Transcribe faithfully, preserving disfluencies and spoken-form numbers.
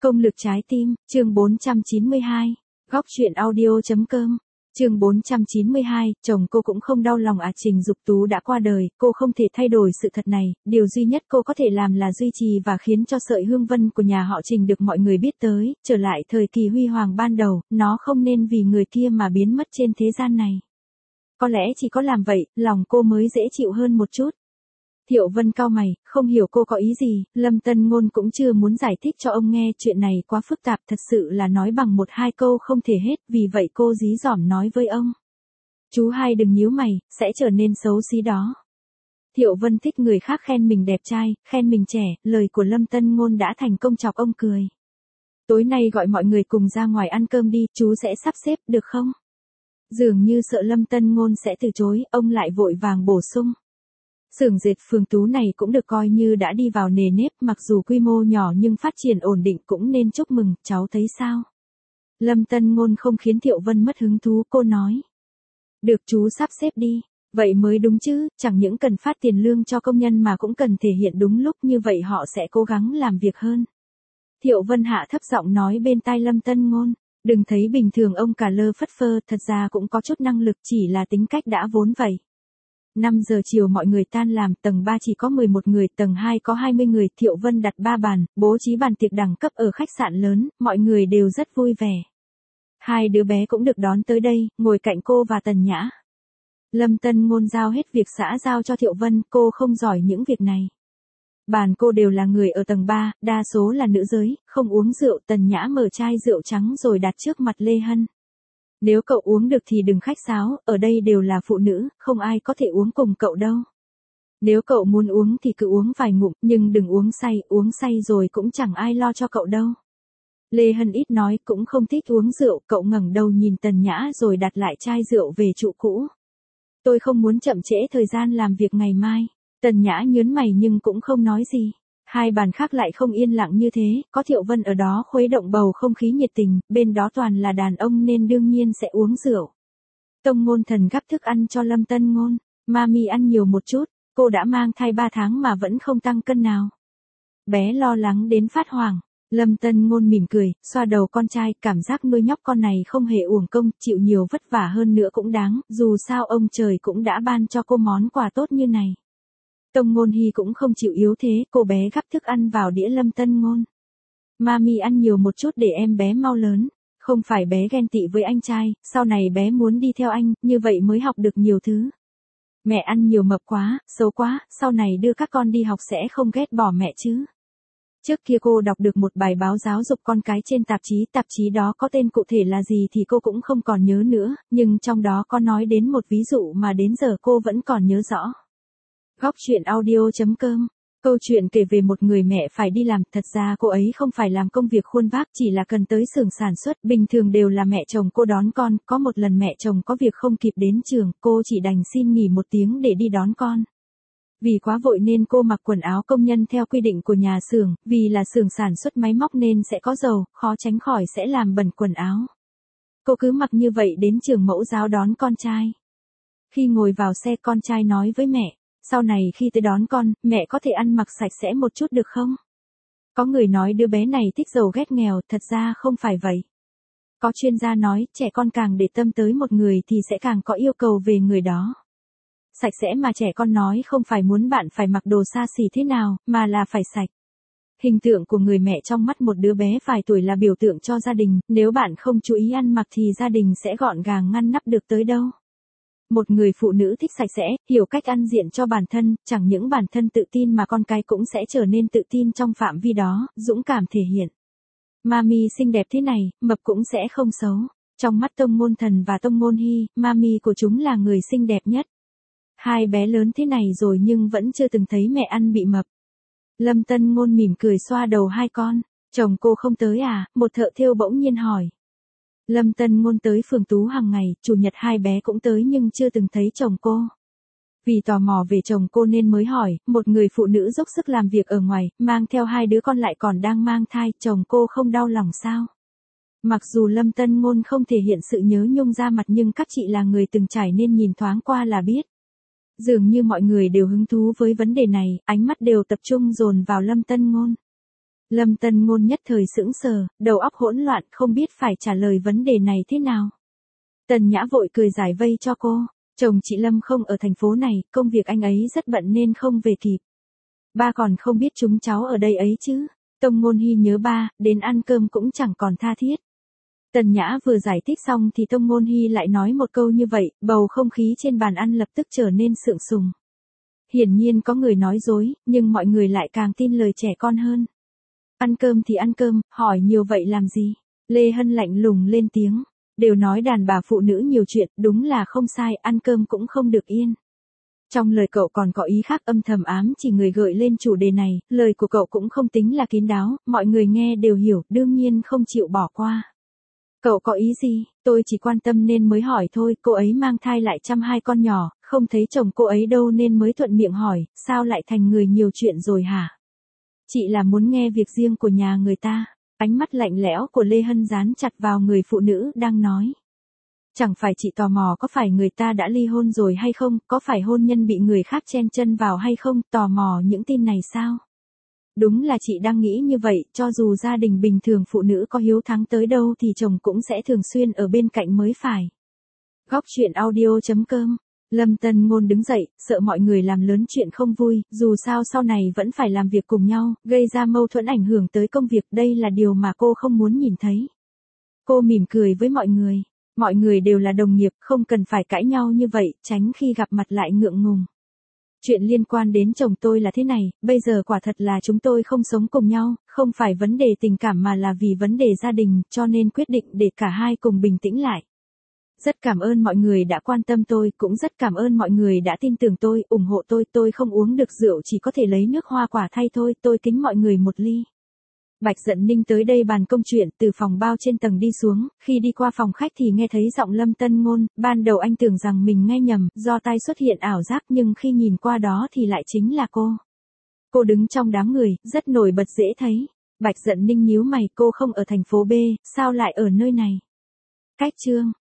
Công lực trái tim, chương bốn trăm chín mươi hai. Góc truyện audio.com. Chương bốn trăm chín mươi hai, chồng cô cũng không đau lòng à, Trình Dục Tú đã qua đời, cô không thể thay đổi sự thật này, điều duy nhất cô có thể làm là duy trì và khiến cho sợi hương vân của nhà họ Trình được mọi người biết tới, trở lại thời kỳ huy hoàng ban đầu, nó không nên vì người kia mà biến mất trên thế gian này. Có lẽ chỉ có làm vậy, lòng cô mới dễ chịu hơn một chút. Thiệu Vân cau mày, không hiểu cô có ý gì, Lâm Tân Ngôn cũng chưa muốn giải thích cho ông nghe, chuyện này quá phức tạp, thật sự là nói bằng một hai câu không thể hết, vì vậy cô dí dỏm nói với ông. Chú hai đừng nhíu mày, sẽ trở nên xấu xí đó. Thiệu Vân thích người khác khen mình đẹp trai, khen mình trẻ, lời của Lâm Tân Ngôn đã thành công chọc ông cười. Tối nay gọi mọi người cùng ra ngoài ăn cơm đi, chú sẽ sắp xếp, được không? Dường như sợ Lâm Tân Ngôn sẽ từ chối, ông lại vội vàng bổ sung. Xưởng dệt Phường Tú này cũng được coi như đã đi vào nề nếp, mặc dù quy mô nhỏ nhưng phát triển ổn định, cũng nên chúc mừng, cháu thấy sao? Lâm Tân Ngôn không khiến Thiệu Vân mất hứng thú, cô nói. Được, chú sắp xếp đi, vậy mới đúng chứ, chẳng những cần phát tiền lương cho công nhân mà cũng cần thể hiện đúng lúc, như vậy họ sẽ cố gắng làm việc hơn. Thiệu Vân hạ thấp giọng nói bên tai Lâm Tân Ngôn, đừng thấy bình thường ông cả lơ phất phơ, thật ra cũng có chút năng lực, chỉ là tính cách đã vốn vậy. năm giờ chiều mọi người tan làm, tầng ba chỉ có mười một người, tầng hai có hai mươi người, Thiệu Vân đặt ba bàn, bố trí bàn tiệc đẳng cấp ở khách sạn lớn, mọi người đều rất vui vẻ. Hai đứa bé cũng được đón tới đây, ngồi cạnh cô và Tần Nhã. Lâm Tân Ngôn giao hết việc xã giao cho Thiệu Vân, cô không giỏi những việc này. Bàn cô đều là người ở tầng ba, đa số là nữ giới, không uống rượu, Tần Nhã mở chai rượu trắng rồi đặt trước mặt Lê Hân. Nếu cậu uống được thì đừng khách sáo, ở đây đều là phụ nữ, không ai có thể uống cùng cậu đâu. Nếu cậu muốn uống thì cứ uống vài ngụm, nhưng đừng uống say, uống say rồi cũng chẳng ai lo cho cậu đâu. Lê Hân ít nói, cũng không thích uống rượu, cậu ngẩng đầu nhìn Tần Nhã rồi đặt lại chai rượu về trụ cũ. Tôi không muốn chậm trễ thời gian làm việc ngày mai. Tần Nhã nhớn mày nhưng cũng không nói gì. Hai bàn khác lại không yên lặng như thế, có Thiệu Vân ở đó khuấy động bầu không khí nhiệt tình, bên đó toàn là đàn ông nên đương nhiên sẽ uống rượu. Tông Ngôn Thần gắp thức ăn cho Lâm Tân Ngôn, Mami ăn nhiều một chút, cô đã mang thai ba tháng mà vẫn không tăng cân nào. Bé lo lắng đến phát hoảng, Lâm Tân Ngôn mỉm cười, xoa đầu con trai, cảm giác nuôi nhóc con này không hề uổng công, chịu nhiều vất vả hơn nữa cũng đáng, dù sao ông trời cũng đã ban cho cô món quà tốt như này. Tông Ngôn Hy cũng không chịu yếu thế, cô bé gắp thức ăn vào đĩa Lâm Tân Ngôn. Mami ăn nhiều một chút để em bé mau lớn, không phải bé ghen tị với anh trai, sau này bé muốn đi theo anh, như vậy mới học được nhiều thứ. Mẹ ăn nhiều mập quá, xấu quá, sau này đưa các con đi học sẽ không ghét bỏ mẹ chứ. Trước kia cô đọc được một bài báo giáo dục con cái trên tạp chí, tạp chí đó có tên cụ thể là gì thì cô cũng không còn nhớ nữa, nhưng trong đó có nói đến một ví dụ mà đến giờ cô vẫn còn nhớ rõ. Góc truyện audio.com. Câu chuyện kể về một người mẹ phải đi làm, thật ra cô ấy không phải làm công việc khuôn vác, chỉ là cần tới xưởng sản xuất, bình thường đều là mẹ chồng cô đón con, có một lần mẹ chồng có việc không kịp đến trường, cô chỉ đành xin nghỉ một tiếng để đi đón con. Vì quá vội nên cô mặc quần áo công nhân theo quy định của nhà xưởng, vì là xưởng sản xuất máy móc nên sẽ có dầu, khó tránh khỏi sẽ làm bẩn quần áo. Cô cứ mặc như vậy đến trường mẫu giáo đón con trai. Khi ngồi vào xe con trai nói với mẹ. Sau này khi tới đón con, mẹ có thể ăn mặc sạch sẽ một chút được không? Có người nói đứa bé này thích giàu ghét nghèo, thật ra không phải vậy. Có chuyên gia nói, trẻ con càng để tâm tới một người thì sẽ càng có yêu cầu về người đó. Sạch sẽ mà trẻ con nói không phải muốn bạn phải mặc đồ xa xỉ thế nào, mà là phải sạch. Hình tượng của người mẹ trong mắt một đứa bé vài tuổi là biểu tượng cho gia đình, nếu bạn không chú ý ăn mặc thì gia đình sẽ gọn gàng ngăn nắp được tới đâu. Một người phụ nữ thích sạch sẽ, hiểu cách ăn diện cho bản thân, chẳng những bản thân tự tin mà con cái cũng sẽ trở nên tự tin trong phạm vi đó, dũng cảm thể hiện. Mami xinh đẹp thế này, mập cũng sẽ không xấu. Trong mắt Tông Ngôn Thần và Tông Ngôn Hy, Mami của chúng là người xinh đẹp nhất. Hai bé lớn thế này rồi nhưng vẫn chưa từng thấy mẹ ăn bị mập. Lâm Tân Ngôn mỉm cười xoa đầu hai con, chồng cô không tới à, một thợ thêu bỗng nhiên hỏi. Lâm Tân Ngôn tới Phường Tú hàng ngày, chủ nhật hai bé cũng tới nhưng chưa từng thấy chồng cô. Vì tò mò về chồng cô nên mới hỏi, một người phụ nữ dốc sức làm việc ở ngoài, mang theo hai đứa con lại còn đang mang thai, chồng cô không đau lòng sao? Mặc dù Lâm Tân Ngôn không thể hiện sự nhớ nhung ra mặt nhưng các chị là người từng trải nên nhìn thoáng qua là biết. Dường như mọi người đều hứng thú với vấn đề này, ánh mắt đều tập trung dồn vào Lâm Tân Ngôn. Lâm Tân Ngôn nhất thời sững sờ, đầu óc hỗn loạn không biết phải trả lời vấn đề này thế nào. Tần Nhã vội cười giải vây cho cô, chồng chị Lâm không ở thành phố này, công việc anh ấy rất bận nên không về kịp. Ba còn không biết chúng cháu ở đây ấy chứ. Tông Ngôn Hy nhớ ba, đến ăn cơm cũng chẳng còn tha thiết. Tần Nhã vừa giải thích xong thì Tông Ngôn Hy lại nói một câu như vậy, bầu không khí trên bàn ăn lập tức trở nên sượng sùng. Hiển nhiên có người nói dối, nhưng mọi người lại càng tin lời trẻ con hơn. Ăn cơm thì ăn cơm, hỏi nhiều vậy làm gì? Lê Hân lạnh lùng lên tiếng. Đều nói đàn bà phụ nữ nhiều chuyện, đúng là không sai, ăn cơm cũng không được yên. Trong lời cậu còn có ý khác âm thầm ám chỉ người gợi lên chủ đề này, lời của cậu cũng không tính là kín đáo, mọi người nghe đều hiểu, đương nhiên không chịu bỏ qua. Cậu có ý gì? Tôi chỉ quan tâm nên mới hỏi thôi, cô ấy mang thai lại chăm hai con nhỏ, không thấy chồng cô ấy đâu nên mới thuận miệng hỏi, sao lại thành người nhiều chuyện rồi hả? Chị là muốn nghe việc riêng của nhà người ta. Ánh mắt lạnh lẽo của Lê Hân dán chặt vào người phụ nữ đang nói. Chẳng phải chị tò mò có phải người ta đã ly hôn rồi hay không, có phải hôn nhân bị người khác chen chân vào hay không, tò mò những tin này sao? Đúng là chị đang nghĩ như vậy, cho dù gia đình bình thường phụ nữ có hiếu thắng tới đâu thì chồng cũng sẽ thường xuyên ở bên cạnh mới phải. Góc chuyện audio chấm com. Lâm Tân Ngôn đứng dậy, sợ mọi người làm lớn chuyện không vui, dù sao sau này vẫn phải làm việc cùng nhau, gây ra mâu thuẫn ảnh hưởng tới công việc, đây là điều mà cô không muốn nhìn thấy. Cô mỉm cười với mọi người, mọi người đều là đồng nghiệp, không cần phải cãi nhau như vậy, tránh khi gặp mặt lại ngượng ngùng. Chuyện liên quan đến chồng tôi là thế này, bây giờ quả thật là chúng tôi không sống cùng nhau, không phải vấn đề tình cảm mà là vì vấn đề gia đình, cho nên quyết định để cả hai cùng bình tĩnh lại. Rất cảm ơn mọi người đã quan tâm tôi, cũng rất cảm ơn mọi người đã tin tưởng tôi, ủng hộ tôi, tôi không uống được rượu chỉ có thể lấy nước hoa quả thay thôi, tôi kính mọi người một ly. Bạch Dận Ninh tới đây bàn công chuyện, từ phòng bao trên tầng đi xuống, khi đi qua phòng khách thì nghe thấy giọng Lâm Tân Ngôn, ban đầu anh tưởng rằng mình nghe nhầm, do tai xuất hiện ảo giác nhưng khi nhìn qua đó thì lại chính là cô. Cô đứng trong đám người, rất nổi bật dễ thấy. Bạch Dận Ninh nhíu mày, cô không ở thành phố B, sao lại ở nơi này? Cách chương